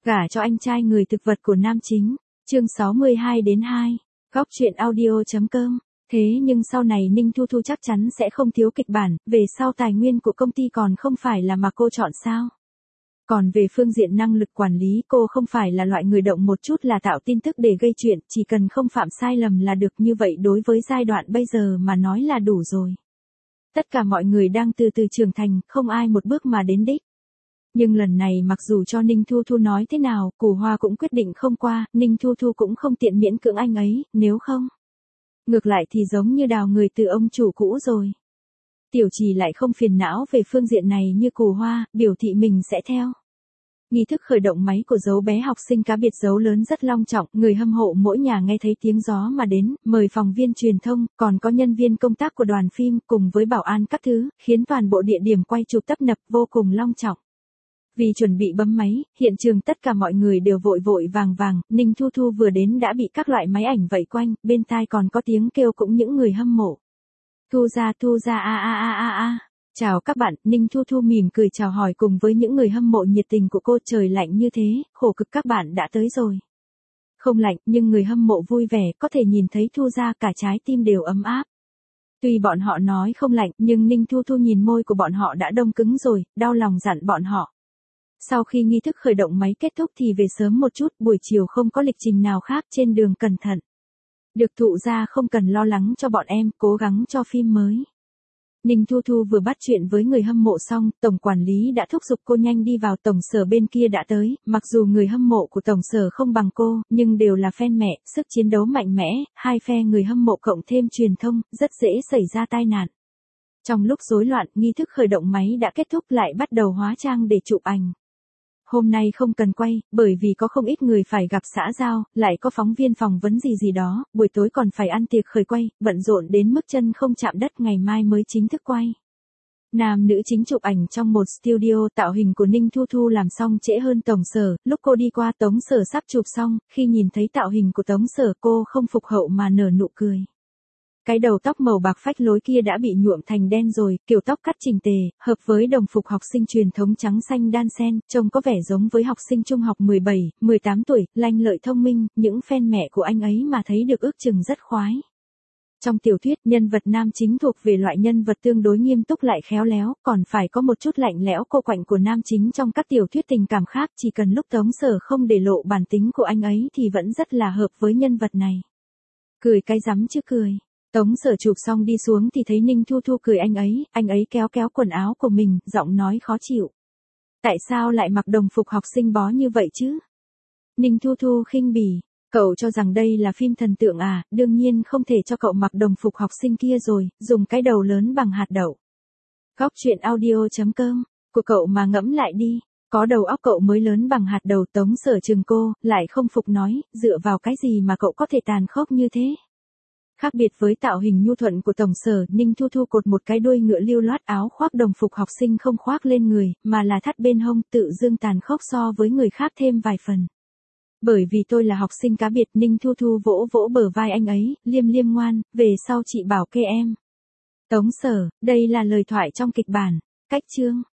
Gả cho anh trai người thực vật của nam chính. Chương 62-2. Góc truyện audio.com. Thế nhưng sau này Ninh Thu Thu chắc chắn sẽ không thiếu kịch bản, về sau tài nguyên của công ty còn không phải là mà cô chọn sao. Còn về phương diện năng lực quản lý, cô không phải là loại người động một chút là tạo tin tức để gây chuyện, chỉ cần không phạm sai lầm là được, như vậy đối với giai đoạn bây giờ mà nói là đủ rồi. Tất cả mọi người đang từ từ trưởng thành, không ai một bước mà đến đích. Nhưng lần này mặc dù cho Ninh Thu Thu nói thế nào, Cù Hoa cũng quyết định không qua, Ninh Thu Thu cũng không tiện miễn cưỡng anh ấy, nếu không. Ngược lại thì giống như đào người từ ông chủ cũ rồi. Tiểu Trì lại không phiền não về phương diện này như Cù Hoa, biểu thị mình sẽ theo. Nghi thức khởi động máy của dấu bé học sinh cá biệt dấu lớn rất long trọng, người hâm mộ mỗi nhà nghe thấy tiếng gió mà đến, mời phóng viên truyền thông, còn có nhân viên công tác của đoàn phim, cùng với bảo an các thứ, khiến toàn bộ địa điểm quay chụp tấp nập vô cùng long trọng. Vì chuẩn bị bấm máy, hiện trường tất cả mọi người đều vội vội vàng vàng, Ninh Thu Thu vừa đến đã bị các loại máy ảnh vây quanh, bên tai còn có tiếng kêu cũng những người hâm mộ. Thu ra a. Chào các bạn, Ninh Thu Thu mỉm cười chào hỏi cùng với những người hâm mộ nhiệt tình của cô. Trời lạnh như thế, khổ cực các bạn đã tới rồi. Không lạnh, nhưng người hâm mộ vui vẻ, có thể nhìn thấy Thu ra cả trái tim đều ấm áp. Tuy bọn họ nói không lạnh, nhưng Ninh Thu Thu nhìn môi của bọn họ đã đông cứng rồi, đau lòng dặn bọn họ. Sau khi nghi thức khởi động máy kết thúc thì về sớm một chút, buổi chiều không có lịch trình nào khác, trên đường cẩn thận. Được Thụ ra không cần lo lắng cho bọn em, cố gắng cho phim mới. Ninh Thu Thu vừa bắt chuyện với người hâm mộ xong, tổng quản lý đã thúc giục cô nhanh đi vào. Tổng sở bên kia đã tới, mặc dù người hâm mộ của tổng sở không bằng cô, nhưng đều là fan mẹ, sức chiến đấu mạnh mẽ, hai phe người hâm mộ cộng thêm truyền thông, rất dễ xảy ra tai nạn. Trong lúc rối loạn, nghi thức khởi động máy đã kết thúc, lại bắt đầu hóa trang để chụp ảnh. Hôm nay không cần quay, bởi vì có không ít người phải gặp xã giao, lại có phóng viên phỏng vấn gì đó, buổi tối còn phải ăn tiệc khởi quay, bận rộn đến mức chân không chạm đất, ngày mai mới chính thức quay. Nam nữ chính chụp ảnh trong một studio, tạo hình của Ninh Thu Thu làm xong trễ hơn tổng sở, lúc cô đi qua Tống Sở sắp chụp xong, khi nhìn thấy tạo hình của Tống Sở cô không phục hậu mà nở nụ cười. Cái đầu tóc màu bạc phách lối kia đã bị nhuộm thành đen rồi, kiểu tóc cắt chỉnh tề, hợp với đồng phục học sinh truyền thống trắng xanh đan xen, trông có vẻ giống với học sinh trung học 17, 18 tuổi, lanh lợi thông minh, những fan mẹ của anh ấy mà thấy được ước chừng rất khoái. Trong tiểu thuyết, nhân vật nam chính thuộc về loại nhân vật tương đối nghiêm túc lại khéo léo, còn phải có một chút lạnh lẽo cô quạnh của nam chính trong các tiểu thuyết tình cảm khác, chỉ cần lúc Tống Sở không để lộ bản tính của anh ấy thì vẫn rất là hợp với nhân vật này. Cười cái rắm chứ cười. Tống Sở chụp xong đi xuống thì thấy Ninh Thu Thu cười anh ấy kéo kéo quần áo của mình, giọng nói khó chịu. Tại sao lại mặc đồng phục học sinh bó như vậy chứ? Ninh Thu Thu khinh bỉ, cậu cho rằng đây là phim thần tượng à, đương nhiên không thể cho cậu mặc đồng phục học sinh kia rồi, dùng cái đầu lớn bằng hạt đậu. Góc truyện audio.com, của cậu mà ngẫm lại đi, có đầu óc cậu mới lớn bằng hạt đậu. Tống Sở chừng cô, lại không phục nói, dựa vào cái gì mà cậu có thể tàn khốc như thế? Khác biệt với tạo hình nhu thuận của tổng sở, Ninh Thu Thu cột một cái đuôi ngựa lưu loát, áo khoác đồng phục học sinh không khoác lên người, mà là thắt bên hông, tự dưng tàn khốc so với người khác thêm vài phần. Bởi vì tôi là học sinh cá biệt, Ninh Thu Thu vỗ vỗ bờ vai anh ấy, liêm liêm ngoan, về sau chị bảo kê em. Tống Sở, đây là lời thoại trong kịch bản. Cách chương.